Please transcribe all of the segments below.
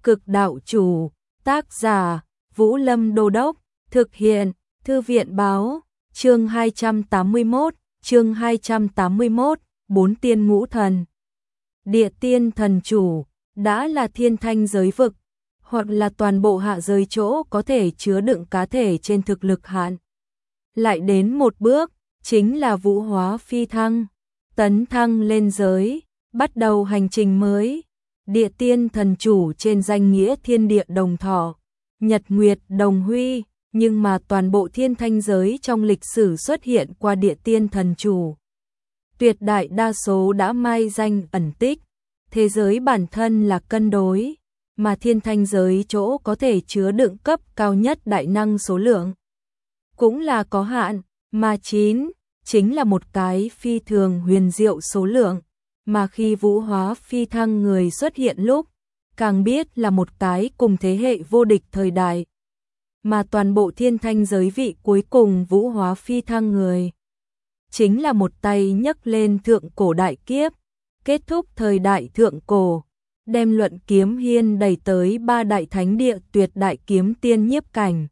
Cực đạo chủ, tác giả, Vũ Lâm Đô Đốc, thực hiện, Thư viện báo, chương 281, bốn tiên ngũ thần. Địa tiên thần chủ, đã là thiên thanh giới vực, hoặc là toàn bộ hạ giới chỗ có thể chứa đựng cá thể trên thực lực hạn. Lại đến một bước, chính là vũ hóa phi thăng, tấn thăng lên giới, bắt đầu hành trình mới. Địa tiên thần chủ trên danh nghĩa thiên địa đồng thọ, nhật nguyệt đồng huy, nhưng mà toàn bộ thiên thanh giới trong lịch sử xuất hiện qua địa tiên thần chủ. Tuyệt đại đa số đã mai danh ẩn tích, thế giới bản thân là cân đối, mà thiên thanh giới chỗ có thể chứa đựng cấp cao nhất đại năng số lượng cũng là có hạn, mà 9 chính là một cái phi thường huyền diệu số lượng, mà khi vũ hóa phi thăng người xuất hiện lúc, càng biết là một cái cùng thế hệ vô địch thời đại, mà toàn bộ thiên thanh giới vị cuối cùng vũ hóa phi thăng người, chính là một tay nhấc lên thượng cổ đại kiếp, kết thúc thời đại thượng cổ, đem luận kiếm hiên đẩy tới 3 đại thánh địa tuyệt đại kiếm tiên nhiếp cảnh.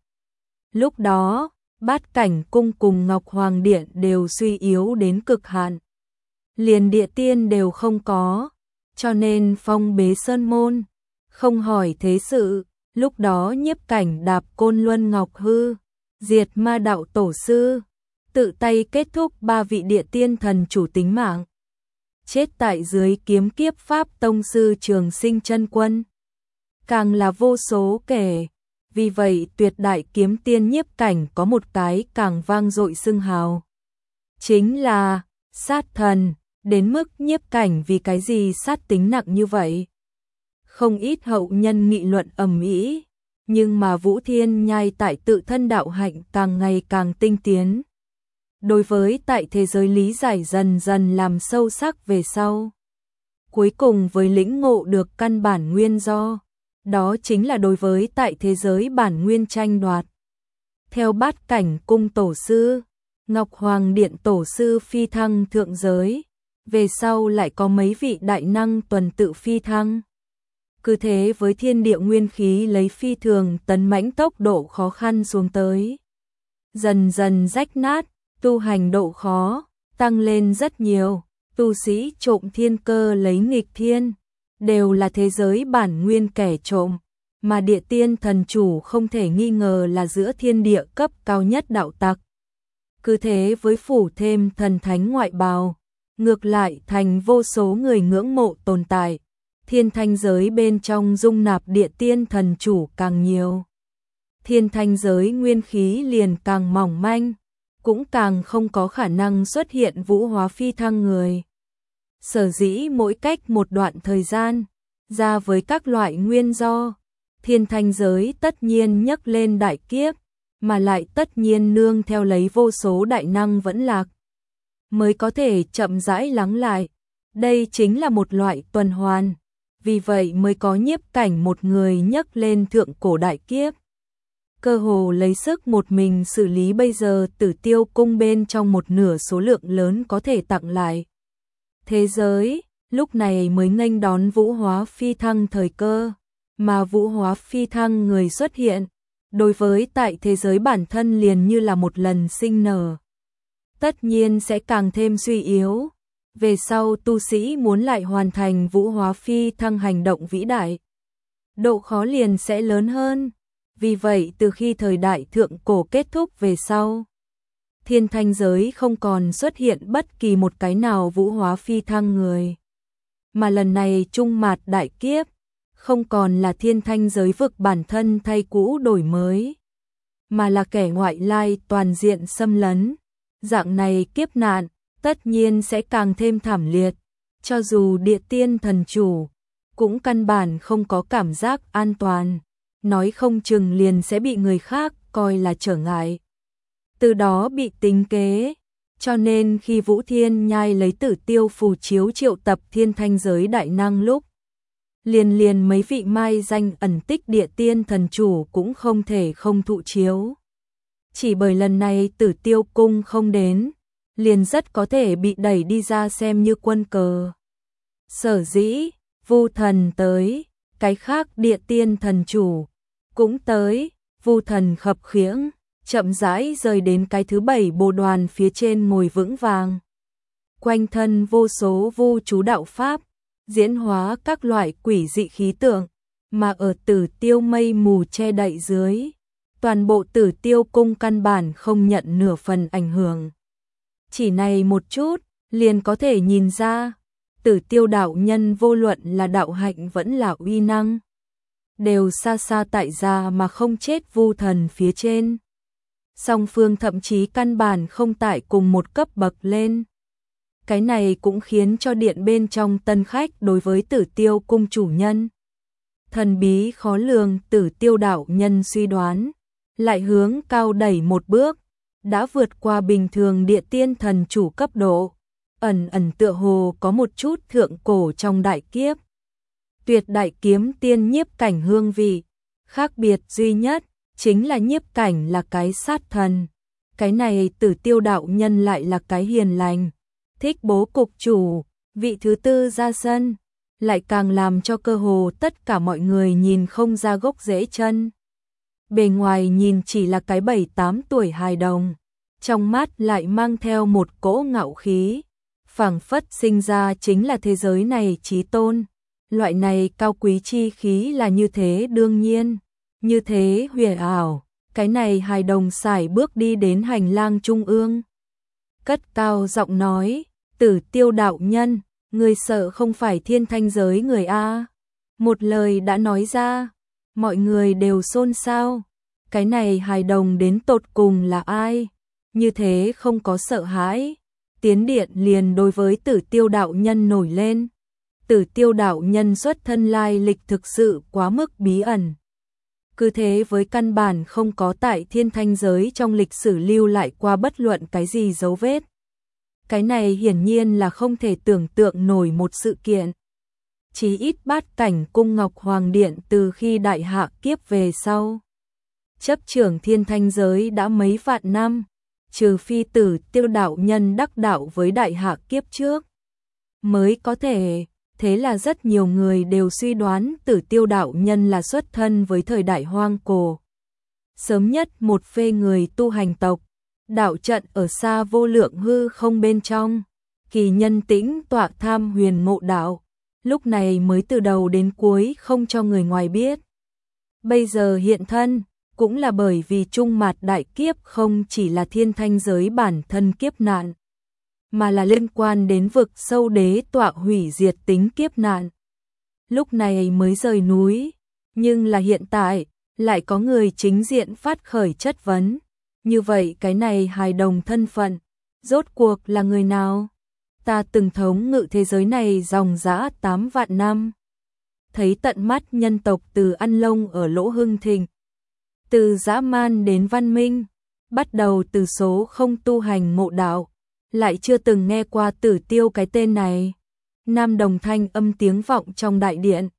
Lúc đó, Bát Cảnh cung cùng Ngọc Hoàng Điện đều suy yếu đến cực hạn. Liền địa tiên đều không có, cho nên phong bế sơn môn, không hỏi thế sự, lúc đó nhiếp cảnh đạp Côn Luân Ngọc Hư, diệt ma đạo tổ sư, tự tay kết thúc 3 vị địa tiên thần chủ tính mạng. Chết tại dưới kiếm kiếp pháp tông sư Trường Sinh chân quân. Càng là vô số kể, vì vậy tuyệt đại kiếm tiên nhiếp cảnh có một cái càng vang dội xưng hào. Chính là sát thần, đến mức nhiếp cảnh vì cái gì sát tính nặng như vậy. Không ít hậu nhân nghị luận ầm ĩ, nhưng mà Vũ Thiên Nhai tại tự thân đạo hạnh càng ngày càng tinh tiến. Đối với tại thế giới lý giải dần dần làm sâu sắc về sau. Cuối cùng với lĩnh ngộ được căn bản nguyên do, đó chính là đối với tại thế giới bản nguyên tranh đoạt. Theo Bát Cảnh cung tổ sư, Ngọc Hoàng Điện tổ sư phi thăng thượng giới, về sau lại có mấy vị đại năng tuần tự phi thăng. Cứ thế với thiên địa nguyên khí lấy phi thường tấn mãnh tốc độ khó khăn xuống tới. Dần dần rách nát, tu hành độ khó, tăng lên rất nhiều, tu sĩ trộm thiên cơ lấy nghịch thiên, đều là thế giới bản nguyên kẻ trộm, mà địa tiên thần chủ không thể nghi ngờ là giữa thiên địa cấp cao nhất đạo tặc. Cứ thế với phủ thêm thần thánh ngoại bào, ngược lại thành vô số người ngưỡng mộ tồn tại, thiên thanh giới bên trong dung nạp địa tiên thần chủ càng nhiều. Thiên thanh giới nguyên khí liền càng mỏng manh, cũng càng không có khả năng xuất hiện vũ hóa phi thăng người. Sở dĩ mỗi cách một đoạn thời gian, ra với các loại nguyên do, thiên thanh giới tất nhiên nhấc lên đại kiếp, mà lại tất nhiên nương theo lấy vô số đại năng vẫn lạc, mới có thể chậm rãi lắng lại. Đây chính là một loại tuần hoàn, vì vậy mới có nhiếp cảnh một người nhấc lên thượng cổ đại kiếp. Cơ hồ lấy sức một mình xử lý bây giờ Tử Tiêu cung bên trong một nửa số lượng lớn có thể tặng lại. Thế giới, lúc này mới nghênh đón vũ hóa phi thăng thời cơ, mà vũ hóa phi thăng người xuất hiện, đối với tại thế giới bản thân liền như là một lần sinh nở. Tất nhiên sẽ càng thêm suy yếu, về sau tu sĩ muốn lại hoàn thành vũ hóa phi thăng hành động vĩ đại, độ khó liền sẽ lớn hơn. Vì vậy từ khi thời đại thượng cổ kết thúc về sau, thiên thanh giới không còn xuất hiện bất kỳ một cái nào vũ hóa phi thăng người. Mà lần này trung mạt đại kiếp, không còn là thiên thanh giới vực bản thân thay cũ đổi mới, mà là kẻ ngoại lai toàn diện xâm lấn. Dạng này kiếp nạn, tất nhiên sẽ càng thêm thảm liệt, cho dù địa tiên thần chủ, cũng căn bản không có cảm giác an toàn. Nói không chừng liền sẽ bị người khác coi là trở ngại, từ đó bị tính kế. Cho nên khi Vũ Thiên Nhai lấy Tử Tiêu phù chiếu triệu tập thiên thanh giới đại năng lúc, liền mấy vị mai danh ẩn tích địa tiên thần chủ cũng không thể không thụ chiếu. Chỉ bởi lần này Tử Tiêu cung không đến, liền rất có thể bị đẩy đi ra xem như quân cờ. Sở dĩ Vu thần tới, cái khác địa tiên thần chủ cũng tới, Vu thần khập khiễng, chậm rãi rời đến cái thứ 7 bồ đoàn phía trên ngồi vững vàng. Quanh thân vô số vu chú đạo pháp, diễn hóa các loại quỷ dị khí tượng, mà ở Tử Tiêu mây mù che đậy dưới, toàn bộ Tử Tiêu cung căn bản không nhận nửa phần ảnh hưởng. Chỉ này một chút, liền có thể nhìn ra, Tử Tiêu đạo nhân vô luận là đạo hạnh vẫn là uy năng, đều xa xa tại gia mà không chết Vu thần phía trên. Song phương thậm chí căn bản không tại cùng một cấp bậc lên. Cái này cũng khiến cho điện bên trong tân khách đối với Tử Tiêu cung chủ nhân thần bí khó lường Tử Tiêu đạo nhân suy đoán, lại hướng cao đẩy một bước, đã vượt qua bình thường địa tiên thần chủ cấp độ, ẩn ẩn tựa hồ có một chút thượng cổ trong đại kiếp. Tuyệt đại kiếm tiên nhiếp cảnh hương vị, khác biệt duy nhất chính là nhiếp cảnh là cái sát thần, cái này Tử Tiêu đạo nhân lại là cái hiền lành, thích bố cục chủ, vị thứ tư ra sân, lại càng làm cho cơ hồ tất cả mọi người nhìn không ra gốc rễ chân. Bề ngoài nhìn chỉ là cái 7-8 tuổi hài đồng, trong mắt lại mang theo một cỗ ngạo khí, phảng phất sinh ra chính là thế giới này chí tôn. Loại này cao quý chi khí là như thế đương nhiên, như thế huyền ảo, cái này hài đồng sải bước đi đến hành lang trung ương. Cất cao giọng nói, Tử Tiêu đạo nhân, người sợ không phải thiên thanh giới người A. Một lời đã nói ra, mọi người đều xôn xao, cái này hài đồng đến tột cùng là ai, như thế không có sợ hãi, tiến điện liền đối với Tử Tiêu đạo nhân nổi lên. Tử Tiêu đạo nhân xuất thân lai lịch thực sự quá mức bí ẩn. Cứ thế với căn bản không có tại thiên thanh giới trong lịch sử lưu lại qua bất luận cái gì dấu vết. Cái này hiển nhiên là không thể tưởng tượng nổi một sự kiện. Chí ít Bát Cảnh cung Ngọc Hoàng Điện từ khi đại hạ kiếp về sau, chấp trưởng thiên thanh giới đã mấy vạn năm, trừ phi Tử Tiêu đạo nhân đắc đạo với đại hạ kiếp trước, mới có thể. Thế là rất nhiều người đều suy đoán Tử Tiêu đạo nhân là xuất thân với thời đại hoang cổ. Sớm nhất một phê người tu hành tộc, đạo trận ở xa vô lượng hư không bên trong, kỳ nhân tĩnh tọa tham huyền ngộ đạo, lúc này mới từ đầu đến cuối không cho người ngoài biết. Bây giờ hiện thân, cũng là bởi vì trung mạt đại kiếp không chỉ là thiên thanh giới bản thân kiếp nạn, mà là liên quan đến vực sâu đế tọa hủy diệt tính kiếp nạn. Lúc này mới rời núi, nhưng là hiện tại, lại có người chính diện phát khởi chất vấn. Như vậy cái này hài đồng thân phận, rốt cuộc là người nào? Ta từng thống ngự thế giới này dòng dã 8 vạn năm. Thấy tận mắt nhân tộc từ ăn lông ở Lỗ Hưng Thịnh, từ dã man đến văn minh, bắt đầu từ số không tu hành ngộ đạo, lại chưa từng nghe qua Tử Tiêu cái tên này. Nam đồng thanh âm tiếng vọng trong đại điện.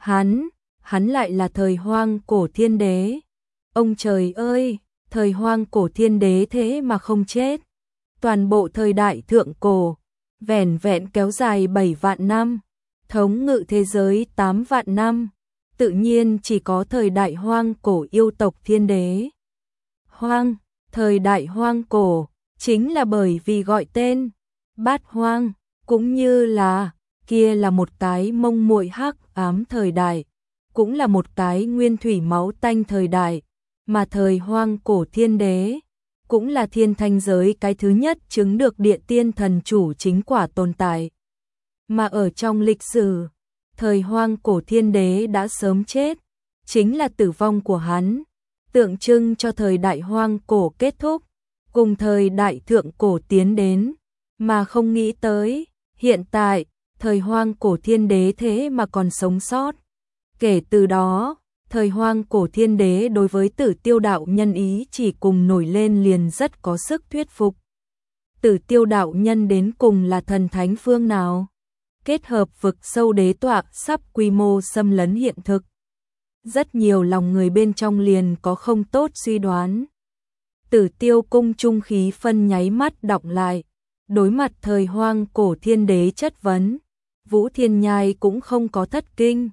Hắn lại là thời hoang cổ thiên đế. Ông trời ơi, thời hoang cổ thiên đế thế mà không chết. Toàn bộ thời đại thượng cổ, vẻn vẹn kéo dài 7 vạn năm, thống ngự thế giới 8 vạn năm, tự nhiên chỉ có thời đại hoang cổ yêu tộc thiên đế. Thời đại hoang cổ, chính là bởi vì gọi tên Bát Hoang, cũng như là kia là một cái mông muội hắc ám thời đại, cũng là một cái nguyên thủy máu tanh thời đại, mà thời hoang cổ thiên đế, cũng là thiên thanh giới cái thứ nhất chứng được địa tiên thần chủ chính quả tồn tại. Mà ở trong lịch sử, thời hoang cổ thiên đế đã sớm chết, chính là tử vong của hắn, tượng trưng cho thời đại hoang cổ kết thúc, cùng thời đại thượng cổ tiến đến, mà không nghĩ tới, hiện tại, thời hoang cổ thiên đế thế mà còn sống sót. Kể từ đó, thời hoang cổ thiên đế đối với Tử Tiêu đạo nhân ý chỉ cùng nổi lên liền rất có sức thuyết phục. Tử Tiêu đạo nhân đến cùng là thần thánh phương nào? Kết hợp vực sâu đế tọa sắp quy mô xâm lấn hiện thực. Rất nhiều lòng người bên trong liền có không tốt suy đoán. Tử Tiêu cung trung khí phân nháy mắt đọng lại, đối mặt thời hoang cổ thiên đế chất vấn, Vũ Thiên Nhai cũng không có thất kinh,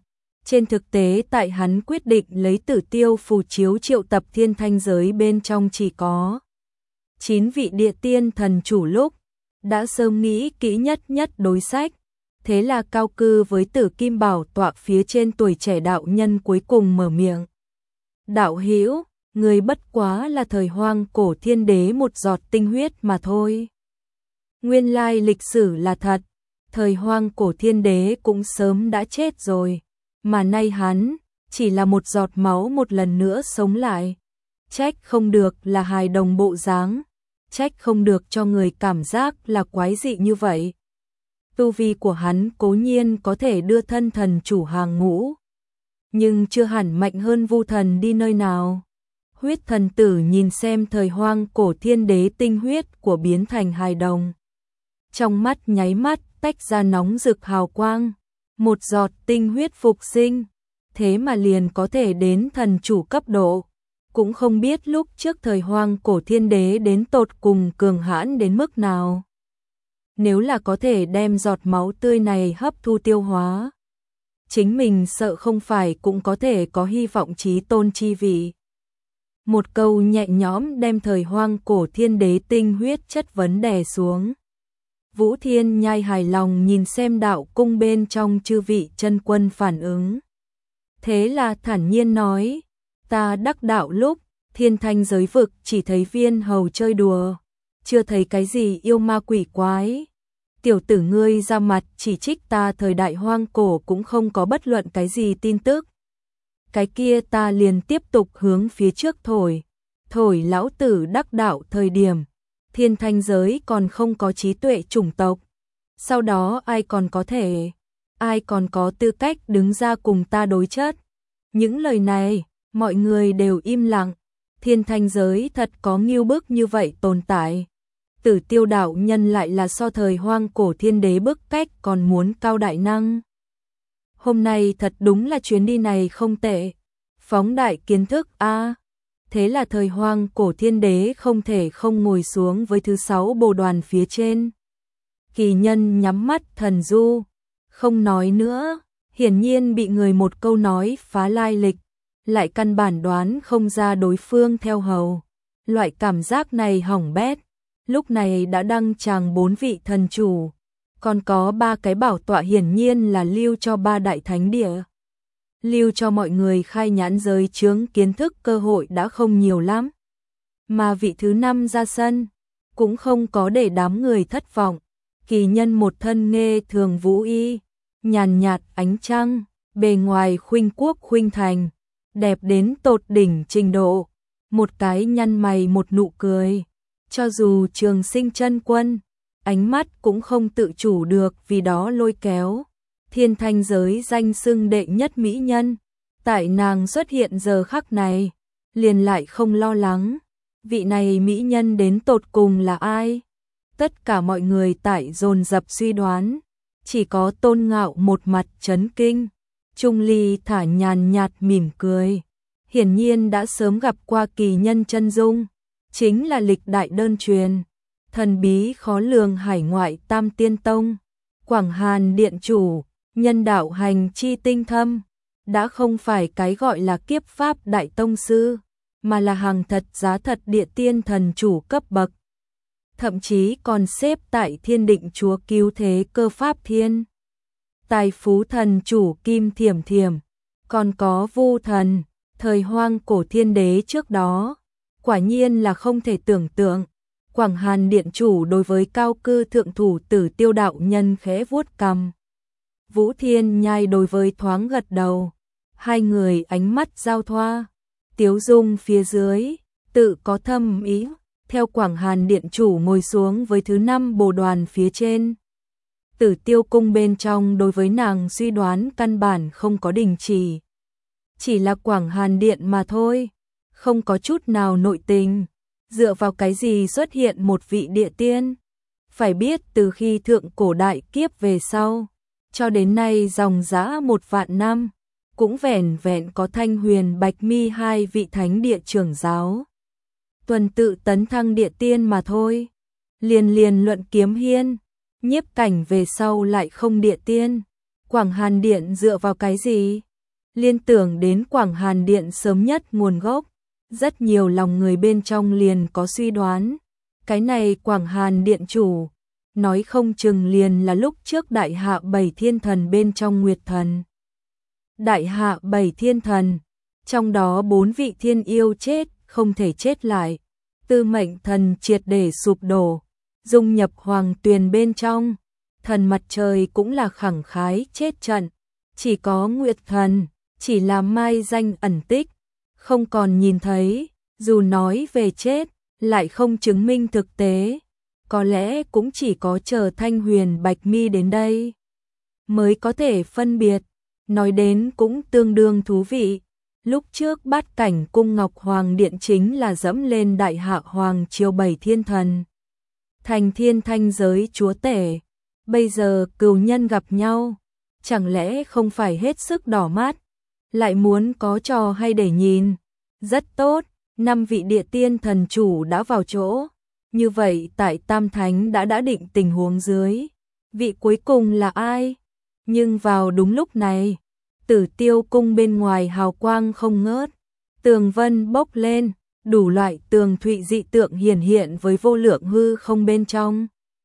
Trên thực tế tại hắn quyết định lấy Tử Tiêu phù chiếu triệu tập thiên thanh giới bên trong chỉ có 9 vị địa tiên thần chủ lúc, đã sớm nghĩ kỹ nhất đối sách. Thế là cao cư với Tử Kim Bảo tọa phía trên tuổi trẻ đạo nhân cuối cùng mở miệng. Đạo hữu, người bất quá là thời hoang cổ thiên đế một giọt tinh huyết mà thôi. Nguyên lai lịch sử là thật, thời hoang cổ thiên đế cũng sớm đã chết rồi, mà nay hắn chỉ là một giọt máu một lần nữa sống lại. Trách không được là hài đồng bộ dáng, trách không được cho người cảm giác là quái dị như vậy. Tu vi của hắn cố nhiên có thể đưa thân thần chủ hàng ngũ, nhưng chưa hẳn mạnh hơn Vu thần đi nơi nào. Huyết thần tử nhìn xem thời hoang cổ thiên đế tinh huyết của biến thành hài đồng. Trong mắt nháy mắt tách ra nóng rực hào quang, một giọt tinh huyết phục sinh, thế mà liền có thể đến thần chủ cấp độ. Cũng không biết lúc trước thời hoang cổ thiên đế đến tột cùng cường hãn đến mức nào. Nếu là có thể đem giọt máu tươi này hấp thu tiêu hóa, chính mình sợ không phải cũng có thể có hy vọng chí tôn chi vị. Một câu nhẹ nhõm đem thời hoang cổ thiên đế tinh huyết chất vấn đè xuống. Vũ Thiên Nhai hài lòng nhìn xem đạo cung bên trong chư vị chân quân phản ứng. Thế là thản nhiên nói, ta đắc đạo lúc, thiên thanh giới vực chỉ thấy viên hầu chơi đùa, chưa thấy cái gì yêu ma quỷ quái. Tiểu tử ngươi ra mặt chỉ trích ta thời đại hoang cổ cũng không có bất luận cái gì tin tức. Cái kia ta liền tiếp tục hướng phía trước thổi lão tử đắc đạo thời điểm. Thiên thanh giới còn không có trí tuệ chủng tộc. Sau đó ai còn có tư cách đứng ra cùng ta đối chất. Những lời này, mọi người đều im lặng. Thiên thanh giới thật có nghiêu bức như vậy tồn tại. Tử Tiêu đạo nhân lại là so thời hoang cổ thiên đế bức cách còn muốn cao đại năng. Hôm nay thật đúng là chuyến đi này không tệ. Phóng đại kiến thức a. Thế là thời hoang cổ thiên đế không thể không ngồi xuống với thứ 6 bồ đoàn phía trên. Kỳ Nhân nhắm mắt thần du, không nói nữa, hiển nhiên bị người một câu nói phá lai lịch, lại căn bản đoán không ra đối phương theo hầu. Loại cảm giác này hỏng bét, lúc này đã đăng tràng 4 vị thần chủ, còn có 3 cái bảo tọa hiển nhiên là lưu cho 3 đại thánh địa. Lưu cho mọi người khai nhãn giới chướng kiến thức cơ hội đã không nhiều lắm. Mà vị thứ 5 ra sân, cũng không có để đám người thất vọng. Kỳ Nhân một thân nghê thường vũ y, nhàn nhạt ánh trăng, bề ngoài khuynh quốc khuynh thành, đẹp đến tột đỉnh trình độ. Một cái nhăn mày một nụ cười, cho dù Trường Sinh chân quân, ánh mắt cũng không tự chủ được vì đó lôi kéo. Thiên thanh giới danh xưng đệ nhất mỹ nhân, tại nàng xuất hiện giờ khắc này, liền lại không lo lắng, vị này mỹ nhân đến tột cùng là ai? Tất cả mọi người tại dồn dập suy đoán, chỉ có Tôn Ngạo một mặt chấn kinh, Trung Ly thả nhàn nhạt mỉm cười, hiển nhiên đã sớm gặp qua Kỳ Nhân chân dung, chính là lịch đại đơn truyền, thần bí khó lường hải ngoại Tam Tiên Tông, Quảng Hàn điện chủ. Nhân đạo hành chi tinh thâm, đã không phải cái gọi là kiếp pháp đại tông sư, mà là hàng thật giá thật địa tiên thần chủ cấp bậc. Thậm chí còn xếp tại Thiên Định Chúa Cứu Thế Cơ Pháp Thiên. Tài phú thần chủ Kim Thiểm Thiểm, còn có Vu thần, thời hoang cổ thiên đế trước đó. Quả nhiên là không thể tưởng tượng. Quảng Hàn điện chủ đối với cao cư thượng thủ Tử Tiêu đạo nhân khẽ vuốt cằm. Vũ Thiên Nhai đối với thoáng gật đầu, hai người ánh mắt giao thoa, tiếu dung phía dưới, tự có thâm ý, theo Quảng Hàn điện chủ ngồi xuống với thứ 5 bồ đoàn phía trên. Tử Tiêu cung bên trong đối với nàng suy đoán căn bản không có đình chỉ là Quảng Hàn điện mà thôi, không có chút nào nội tình, dựa vào cái gì xuất hiện một vị địa tiên? Phải biết từ khi thượng cổ đại kiếp về sau, cho đến nay dòng dã 1 vạn năm, cũng vẻn vẹn có Thanh Huyền Bạch Mi 2 vị thánh địa trưởng giáo. Tuần tự tấn thăng địa tiên mà thôi. Liền luận kiếm hiên, nhiếp cảnh về sau lại không địa tiên. Quảng Hàn điện dựa vào cái gì? liên tưởng đến Quảng Hàn Điện sớm nhất nguồn gốc, rất nhiều lòng người bên trong liền có suy đoán, cái này Quảng Hàn Điện chủ, nói không chừng liền là lúc trước Đại Hạ 7 thiên thần bên trong Nguyệt thần. Đại Hạ 7 thiên thần, trong đó 4 vị thiên yêu chết, không thể chết lại, Tư Mệnh thần triệt để sụp đổ, dung nhập hoàng tuyền bên trong, thần mặt trời cũng là khẳng khái chết trận, chỉ có Nguyệt thần, chỉ là mai danh ẩn tích, không còn nhìn thấy, dù nói về chết, lại không chứng minh thực tế, có lẽ cũng chỉ có chờ Thanh Huyền Bạch Mi đến đây mới có thể phân biệt, nói đến cũng tương đương thú vị. Lúc trước Bát Cảnh cung Ngọc Hoàng Điện chính là dẫm lên Đại Hạ Hoàng triều 7 thiên thần, thành thiên thanh giới chúa tể, bây giờ cừu nhân gặp nhau, chẳng lẽ không phải hết sức đỏ mắt, lại muốn có trò hay để nhìn. Rất tốt, 5 vị địa tiên thần chủ đã vào chỗ, như vậy tại Tam Thánh đã định tình huống dưới, vị cuối cùng là ai? Nhưng vào đúng lúc này, Tử Tiêu cung bên ngoài hào quang không ngớt, tường vân bốc lên, đủ loại tường thụy dị tượng hiển hiện với vô lượng hư không bên trong.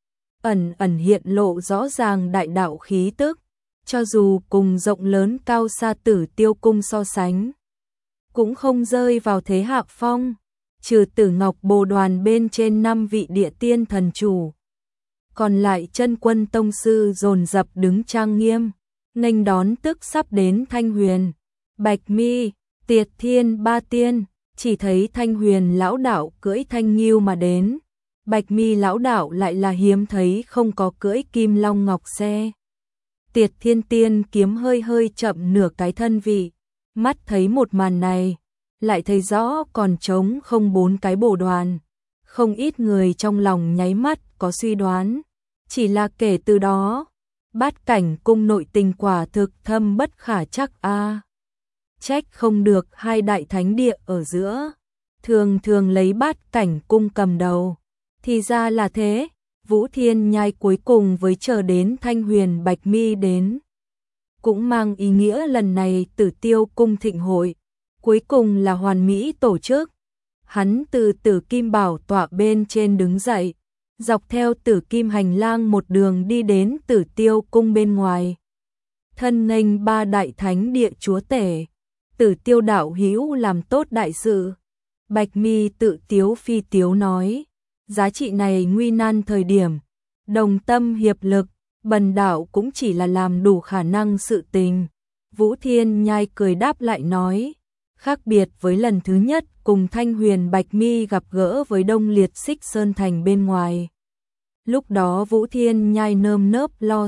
Ẩn ẩn hiện lộ rõ ràng đại đạo khí tức, cho dù cùng rộng lớn cao xa Tử Tiêu cung so sánh, cũng không rơi vào thế hạ phong, trừ Tử Ngọc Bồ Đoàn bên trên 5 vị địa tiên thần chủ. Còn lại chân quân tông sư dồn dập đứng trang nghiêm, nghênh đón tức sắp đến Thanh Huyền, Bạch Mi, Tiệt Thiên ba tiên, chỉ thấy Thanh Huyền lão đạo cưỡi thanh nghiêu mà đến, Bạch Mi lão đạo lại là hiếm thấy không có cưỡi kim long ngọc xe. Tiệt Thiên tiên kiếm hơi hơi chậm nửa cái thân vị, mắt thấy một màn này, lại thấy rõ còn trống không 4 cái bồ đoàn, không ít người trong lòng nháy mắt có suy đoán, chỉ là kể từ đó, Bát Cảnh cung nội tình quả thực thâm bất khả chắc a. Trách không được 2 đại thánh địa ở giữa, thường lấy Bát Cảnh cung cầm đầu, thì ra là thế. Vũ Thiên Nhai cuối cùng với chờ đến Thanh Huyền Bạch Mi đến, cũng mang ý nghĩa lần này Tử Tiêu cung thịnh hội cuối cùng là hoàn mỹ tổ chức. Hắn từ Tử Kim bảo tọa bên trên đứng dậy, dọc theo Tử Kim hành lang một đường đi đến Tử Tiêu cung bên ngoài, thân nghênh 3 đại thánh địa chúa tể. Tử Tiêu đạo hữu làm tốt đại sự. Bạch Mi tự tiếu phi tiếu nói, giá trị này nguy nan thời điểm, đồng tâm hiệp lực, bần đạo cũng chỉ là làm đủ khả năng sự tình. Vũ Thiên Nhai cười đáp lại nói, khác biệt với lần thứ nhất cùng Thanh Huyền Bạch Mi gặp gỡ với Đông Liệt Xích Sơn Thành bên ngoài. Lúc đó Vũ Thiên Nhai nơm nớp lo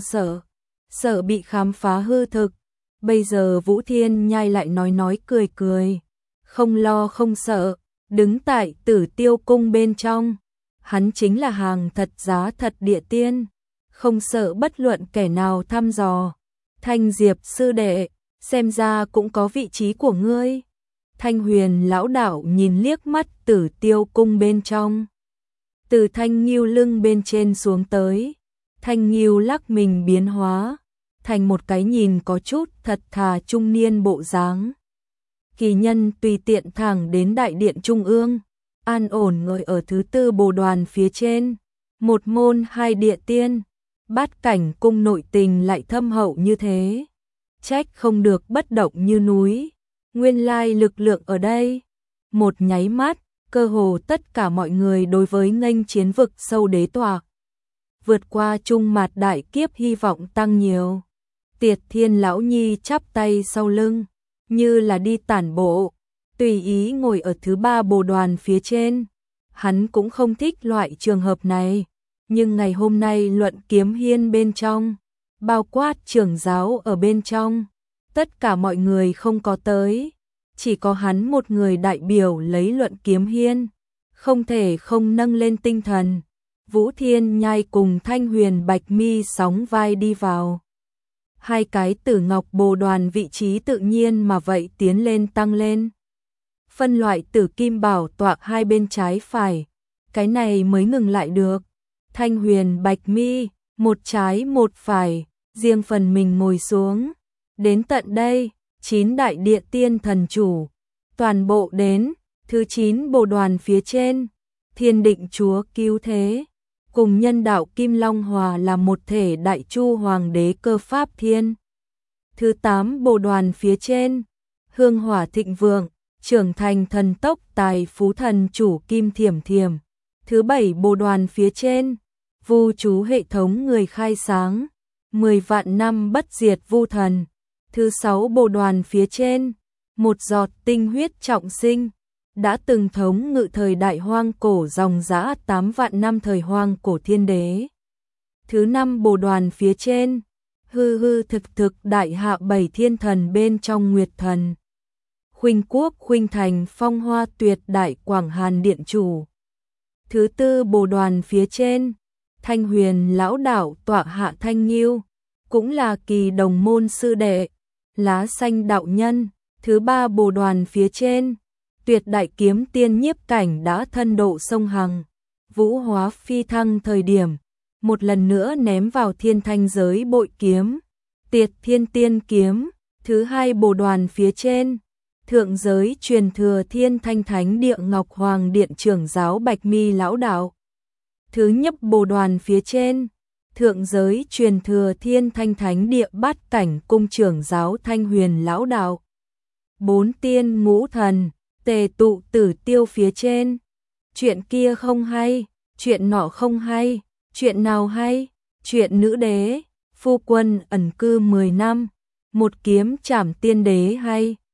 sợ bị khám phá hư thực. Bây giờ Vũ Thiên Nhai lại nói cười, không lo không sợ, đứng tại Tử Tiêu cung bên trong. Hắn chính là hàng thật giá thật địa tiên, không sợ bất luận kẻ nào thăm dò. Thanh Diệp sư đệ, xem ra cũng có vị trí của ngươi. Thanh Huyền lão đạo nhìn liếc mắt Tử Tiêu cung bên trong. Từ thanh nghiêu lưng bên trên xuống tới, thanh nghiêu lắc mình biến hóa, thành một cái nhìn có chút thật thà trung niên bộ dáng. Kỳ nhân tùy tiện thẳng đến đại điện trung ương, an ổn ngồi ở thứ 4 bồ đoàn phía trên, một môn 2 địa tiên, Bát Cảnh cung nội tình lại thâm hậu như thế, trách không được bất động như núi. Nguyên lai lực lượng ở đây, một nháy mắt, cơ hồ tất cả mọi người đối với nghênh chiến vực sâu đế tòa, vượt qua trung mạt đại kiếp hy vọng tăng nhiều. Tiệt Thiên lão nhi chắp tay sau lưng, như là đi tản bộ, tùy ý ngồi ở thứ 3 bồ đoàn phía trên. Hắn cũng không thích loại trường hợp này, nhưng ngày hôm nay luận kiếm hiên bên trong, bao quát trưởng giáo ở bên trong, tất cả mọi người không có tới, chỉ có hắn một người đại biểu lấy luận kiếm hiên, không thể không nâng lên tinh thần. Vũ Thiên Nhai cùng Thanh Huyền Bạch Mi sóng vai đi vào. 2 cái Tử Ngọc bồ đoàn vị trí tự nhiên mà vậy tiến lên tăng lên. Phân loại Tử Kim bảo tọa 2 bên trái phải, cái này mới ngừng lại được. Thanh Huyền Bạch Mi, một trái một phải, riêng phần mình ngồi xuống. Đến tận đây, 9 đại địa tiên thần chủ, toàn bộ đến. Thứ 9 bồ đoàn phía trên, Thiên Định Chúa cứu thế, cùng nhân đạo Kim Long hòa là một thể Đại Chu Hoàng đế Cơ Pháp Thiên. Thứ 8 bồ đoàn phía trên, Hương Hỏa Thịnh Vượng, trưởng thành thần tốc tài phú thần chủ Kim Thiểm Thiểm. Thứ 7 bồ đoàn phía trên, Vu chú hệ thống người khai sáng, 10 vạn năm bất diệt vu thần. Thứ 6 bồ đoàn phía trên, một giọt tinh huyết trọng sinh, đã từng thống ngự thời đại hoang cổ dòng dã 8 vạn năm thời hoang cổ thiên đế. Thứ 5 bồ đoàn phía trên, hư hư thực thực đại hạ 7 thiên thần bên trong Nguyệt Thần. Khuynh Quốc Khuynh Thành phong hoa tuyệt đại Quảng Hàn điện chủ. Thứ 4 bồ đoàn phía trên, Thanh Huyền lão đạo tọa hạ Thanh Nghiêu, cũng là kỳ đồng môn sư đệ, Lá Xanh đạo nhân. Thứ 3 bồ đoàn phía trên, Tuyệt đại kiếm tiên Nhiếp Cảnh đã thân độ sông Hằng, vũ hóa phi thăng thời điểm, một lần nữa ném vào thiên thanh giới bội kiếm, Tiệt Thiên Tiên kiếm. Thứ 2 bồ đoàn phía trên, thượng giới truyền thừa Thiên Thanh Thánh Địa Ngọc Hoàng điện trưởng giáo Bạch Mi lão đạo. Thứ nhất bồ đoàn phía trên, thượng giới truyền thừa Thiên Thanh Thánh Địa Bát Cảnh cung trưởng giáo Thanh Huyền lão đạo. 4 tiên ngũ thần, tề tụ Tử Tiêu phía trên. Chuyện kia không hay, chuyện nọ không hay, chuyện nào hay? Chuyện nữ đế, phu quân ẩn cư 10 năm, một kiếm trảm tiên đế hay.